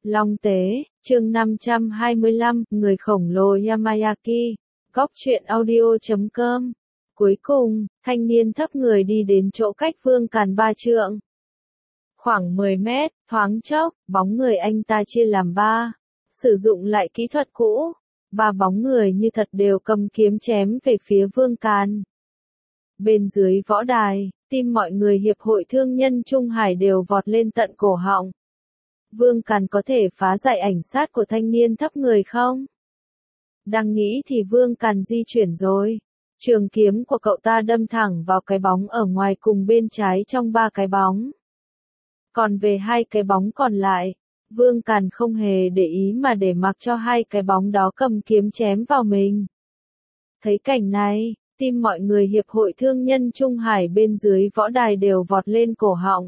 Long Tế, chương 525, người khổng lồ Yamayaki, góc truyện audio.com. Cuối cùng, thanh niên thấp người đi đến chỗ cách Vương Càn 3 trượng. Khoảng 10 mét, thoáng chốc, bóng người anh ta chia làm 3. Sử dụng lại kỹ thuật cũ, 3 bóng người như thật đều cầm kiếm chém về phía Vương Càn. Bên dưới võ đài, tim mọi người Hiệp hội Thương nhân Trung Hải đều vọt lên tận cổ họng. Vương Càn có thể phá giải ảnh sát của thanh niên thấp người không? Đang nghĩ thì Vương Càn di chuyển rồi. Trường kiếm của cậu ta đâm thẳng vào cái bóng ở ngoài cùng bên trái trong 3 cái bóng. Còn về 2 cái bóng còn lại, Vương Càn không hề để ý mà để mặc cho 2 cái bóng đó cầm kiếm chém vào mình. Thấy cảnh này, tim mọi người Hiệp hội Thương nhân Trung Hải bên dưới võ đài đều vọt lên cổ họng.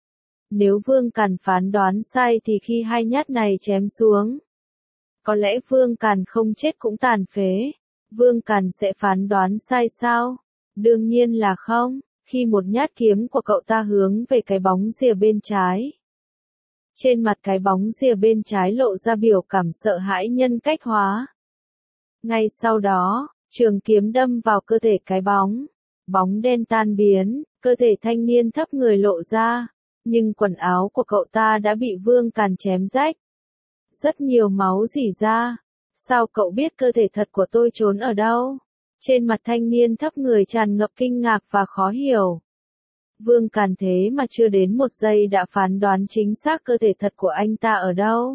Nếu Vương Càn phán đoán sai thì khi 2 nhát này chém xuống, có lẽ Vương Càn không chết cũng tàn phế. Vương Càn sẽ phán đoán sai sao? Đương nhiên là không, khi một nhát kiếm của cậu ta hướng về cái bóng rìa bên trái. Trên mặt cái bóng rìa bên trái lộ ra biểu cảm sợ hãi nhân cách hóa. Ngay sau đó, trường kiếm đâm vào cơ thể cái bóng. Bóng đen tan biến, cơ thể thanh niên thấp người lộ ra. Nhưng quần áo của cậu ta đã bị Vương Càn chém rách. Rất nhiều máu rỉ ra. Sao cậu biết cơ thể thật của tôi trốn ở đâu? Trên mặt thanh niên thấp người tràn ngập kinh ngạc và khó hiểu. Vương Càn thế mà chưa đến 1 giây đã phán đoán chính xác cơ thể thật của anh ta ở đâu.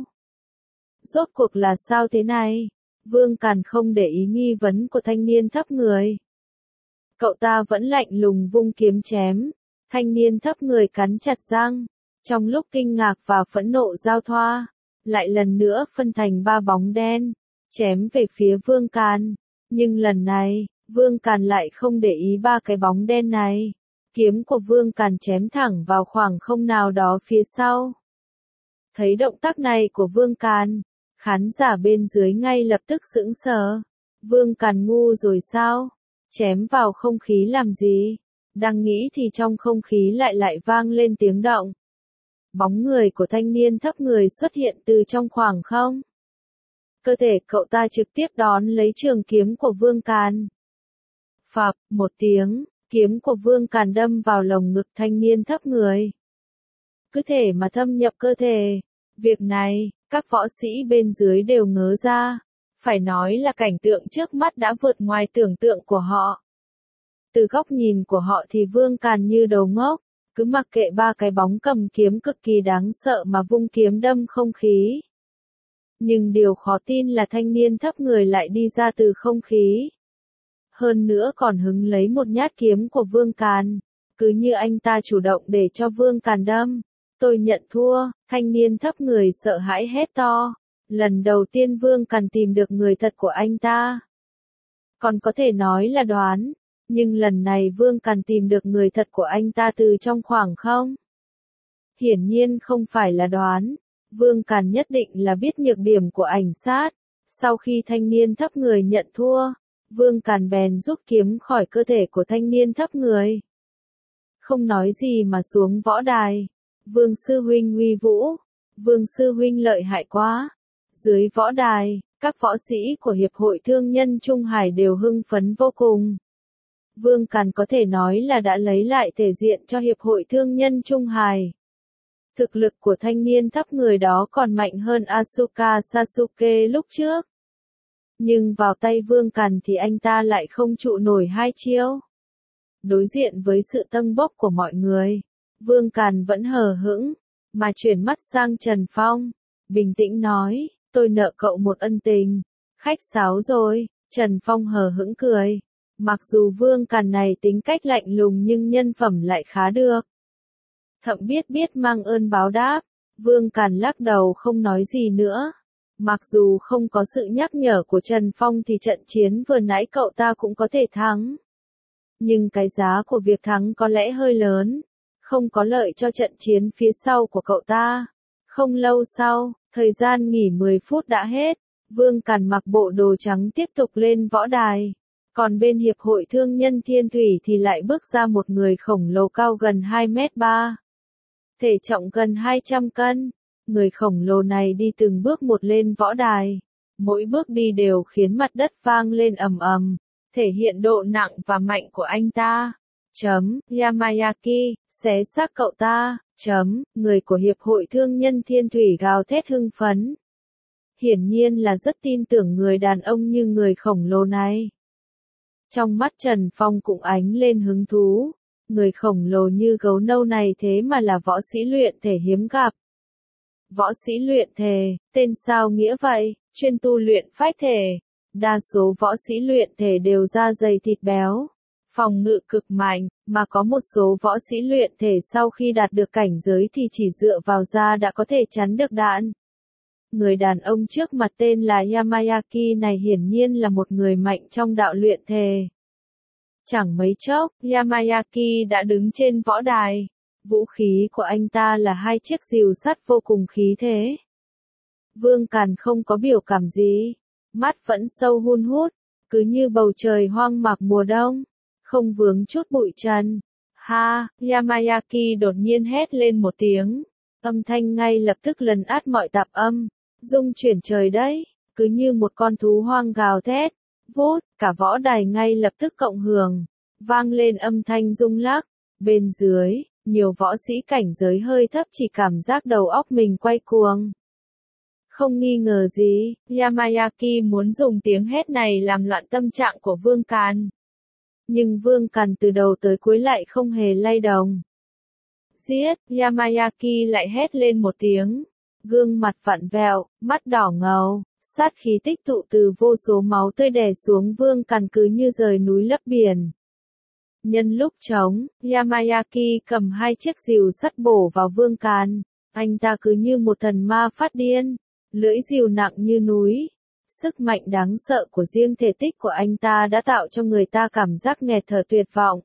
Rốt cuộc là sao thế này? Vương Càn không để ý nghi vấn của thanh niên thấp người. Cậu ta vẫn lạnh lùng vung kiếm chém. Thanh niên thấp người cắn chặt răng. Trong lúc kinh ngạc và phẫn nộ giao thoa, lại lần nữa phân thành 3 bóng đen, chém về phía Vương Càn. Nhưng lần này, Vương Càn lại không để ý 3 cái bóng đen này. Kiếm của Vương Càn chém thẳng vào khoảng không nào đó phía sau. Thấy động tác này của Vương Càn, khán giả bên dưới ngay lập tức sững sờ. Vương Càn ngu rồi sao? Chém vào không khí làm gì? Đang nghĩ thì trong không khí lại vang lên tiếng động. Bóng người của thanh niên thấp người xuất hiện từ trong khoảng không. Cơ thể cậu ta trực tiếp đón lấy trường kiếm của Vương Càn. Phập, một tiếng, kiếm của Vương Càn đâm vào lồng ngực thanh niên thấp người. Cứ thể mà thâm nhập cơ thể. Việc này, các võ sĩ bên dưới đều ngớ ra. Phải nói là cảnh tượng trước mắt đã vượt ngoài tưởng tượng của họ. Từ góc nhìn của họ thì Vương Càn như đồ ngốc, cứ mặc kệ 3 cái bóng cầm kiếm cực kỳ đáng sợ mà vung kiếm đâm không khí. Nhưng điều khó tin là thanh niên thấp người lại đi ra từ không khí. Hơn nữa còn hứng lấy một nhát kiếm của Vương Càn, cứ như anh ta chủ động để cho Vương Càn đâm. Tôi nhận thua, thanh niên thấp người sợ hãi hét to. Lần đầu tiên Vương Càn tìm được người thật của anh ta. Còn có thể nói là đoán. Nhưng lần này Vương Càn tìm được người thật của anh ta từ trong khoảng không. Hiển nhiên không phải là đoán. Vương Càn nhất định là biết nhược điểm của ảnh sát. Sau khi thanh niên thấp người nhận thua, Vương Càn bèn rút kiếm khỏi cơ thể của thanh niên thấp người. Không nói gì mà xuống võ đài. Vương sư huynh uy vũ. Vương sư huynh lợi hại quá. Dưới võ đài, các võ sĩ của Hiệp hội Thương nhân Trung Hải đều hưng phấn vô cùng. Vương Càn có thể nói là đã lấy lại thể diện cho Hiệp hội Thương nhân Trung Hải. Thực lực của thanh niên thấp người đó còn mạnh hơn Asuka Sasuke lúc trước. Nhưng vào tay Vương Càn thì anh ta lại không trụ nổi 2 chiêu. Đối diện với sự tâng bốc của mọi người, Vương Càn vẫn hờ hững, mà chuyển mắt sang Trần Phong. Bình tĩnh nói, tôi nợ cậu một ân tình. Khách sáo rồi, Trần Phong hờ hững cười. Mặc dù Vương Càn này tính cách lạnh lùng nhưng nhân phẩm lại khá được. Thậm biết mang ơn báo đáp, Vương Càn lắc đầu không nói gì nữa. Mặc dù không có sự nhắc nhở của Trần Phong thì trận chiến vừa nãy cậu ta cũng có thể thắng. Nhưng cái giá của việc thắng có lẽ hơi lớn, không có lợi cho trận chiến phía sau của cậu ta. Không lâu sau, thời gian nghỉ 10 phút đã hết, Vương Càn mặc bộ đồ trắng tiếp tục lên võ đài. Còn bên Hiệp hội Thương nhân Thiên Thủy thì lại bước ra một người khổng lồ cao gần 2,3 m. Thể trọng gần 200 cân. Người khổng lồ này đi từng bước một lên võ đài. Mỗi bước đi đều khiến mặt đất vang lên ầm ầm, thể hiện độ nặng và mạnh của anh ta. Yamayaki, xé xác cậu ta. Người của Hiệp hội Thương nhân Thiên Thủy gào thét hưng phấn. Hiển nhiên là rất tin tưởng người đàn ông như người khổng lồ này. Trong mắt Trần Phong cũng ánh lên hứng thú. Người khổng lồ như gấu nâu này thế mà là võ sĩ luyện thể hiếm gặp. Võ sĩ luyện thể, tên sao nghĩa vậy, chuyên tu luyện phách thể. Đa số võ sĩ luyện thể đều da dày thịt béo, phòng ngự cực mạnh, mà có một số võ sĩ luyện thể sau khi đạt được cảnh giới thì chỉ dựa vào da đã có thể chắn được đạn. Người đàn ông trước mặt tên là Yamayaki này hiển nhiên là một người mạnh trong đạo luyện thể. Chẳng mấy chốc, Yamayaki đã đứng trên võ đài. Vũ khí của anh ta là hai chiếc rìu sắt vô cùng khí thế. Vương Càn không có biểu cảm gì, mắt vẫn sâu hun hút, cứ như bầu trời hoang mạc mùa đông, không vướng chút bụi trần. Ha, Yamayaki đột nhiên hét lên một tiếng, âm thanh ngay lập tức lấn át mọi tạp âm, rung chuyển trời đấy, cứ như một con thú hoang gào thét, vút, cả võ đài ngay lập tức cộng hưởng, vang lên âm thanh rung lắc, bên dưới. Nhiều võ sĩ cảnh giới hơi thấp chỉ cảm giác đầu óc mình quay cuồng. Không nghi ngờ gì, Yamayaki muốn dùng tiếng hét này làm loạn tâm trạng của Vương Càn. Nhưng Vương Càn từ đầu tới cuối lại không hề lay động. Giết, Yamayaki lại hét lên một tiếng. Gương mặt vặn vẹo, mắt đỏ ngầu, sát khí tích tụ từ vô số máu tươi đè xuống Vương Càn cứ như rời núi lấp biển. Nhân lúc trống, Yamayaki cầm hai chiếc rìu sắt bổ vào Vương Càn. Anh ta cứ như một thần ma phát điên, lưỡi rìu nặng như núi. Sức mạnh đáng sợ của riêng thể tích của anh ta đã tạo cho người ta cảm giác nghẹt thở tuyệt vọng.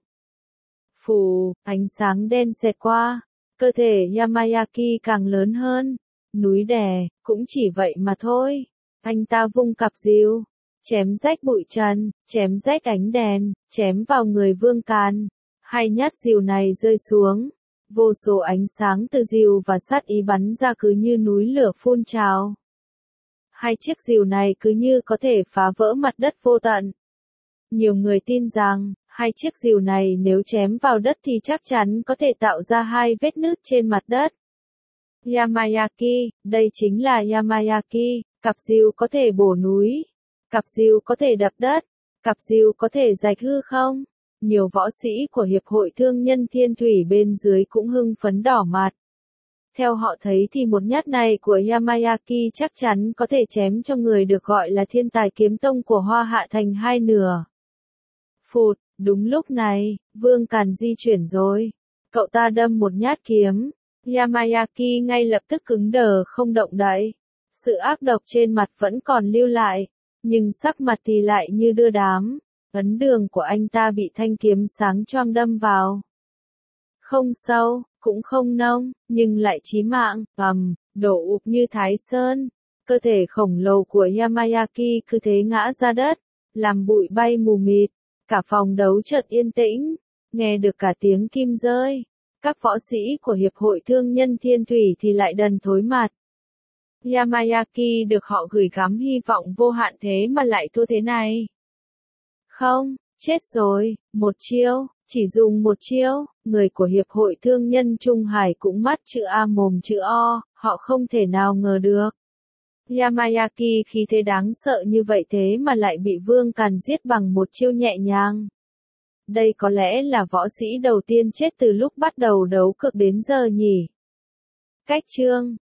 Phù, ánh sáng đen xẹt qua, cơ thể Yamayaki càng lớn hơn. Núi đè, cũng chỉ vậy mà thôi. Anh ta vung cặp rìu, chém rách bụi trần, chém rách ánh đèn, chém vào người Vương Càn. Hai nhát rìu này rơi xuống, vô số ánh sáng từ rìu và sát ý bắn ra cứ như núi lửa phun trào. Hai chiếc rìu này cứ như có thể phá vỡ mặt đất vô tận. Nhiều người tin rằng, hai chiếc rìu này nếu chém vào đất thì chắc chắn có thể tạo ra hai vết nứt trên mặt đất. Yamayaki, đây chính là Yamayaki, cặp rìu có thể bổ núi. Cặp rìu có thể đập đất, cặp rìu có thể rạch hư không? Nhiều võ sĩ của Hiệp hội Thương nhân Thiên Thủy bên dưới cũng hưng phấn đỏ mặt. Theo họ thấy thì một nhát này của Yamayaki chắc chắn có thể chém cho người được gọi là thiên tài kiếm tông của Hoa Hạ thành hai nửa. Phụt, đúng lúc này, Vương Càn di chuyển rồi. Cậu ta đâm một nhát kiếm. Yamayaki ngay lập tức cứng đờ không động đậy. Sự ác độc trên mặt vẫn còn lưu lại. Nhưng sắc mặt thì lại như đưa đám. Ấn đường của anh ta bị thanh kiếm sáng choang đâm vào. Không sâu, cũng không nông, nhưng lại chí mạng, đổ ụp như Thái Sơn. Cơ thể khổng lồ của Yamayaki cứ thế ngã ra đất, làm bụi bay mù mịt. Cả phòng đấu chợt yên tĩnh, nghe được cả tiếng kim rơi. Các võ sĩ của Hiệp hội Thương nhân Thiên Thủy thì lại đần thối mặt. Yamayaki được họ gửi gắm hy vọng vô hạn thế mà lại thua thế này. Không, chết rồi, một chiêu, chỉ dùng một chiêu, người của Hiệp hội Thương nhân Trung Hải cũng mắt chữ A mồm chữ O, họ không thể nào ngờ được. Yamayaki khí thế đáng sợ như vậy thế mà lại bị Vương Càn giết bằng một chiêu nhẹ nhàng. Đây có lẽ là võ sĩ đầu tiên chết từ lúc bắt đầu đấu cược đến giờ nhỉ. Cách chương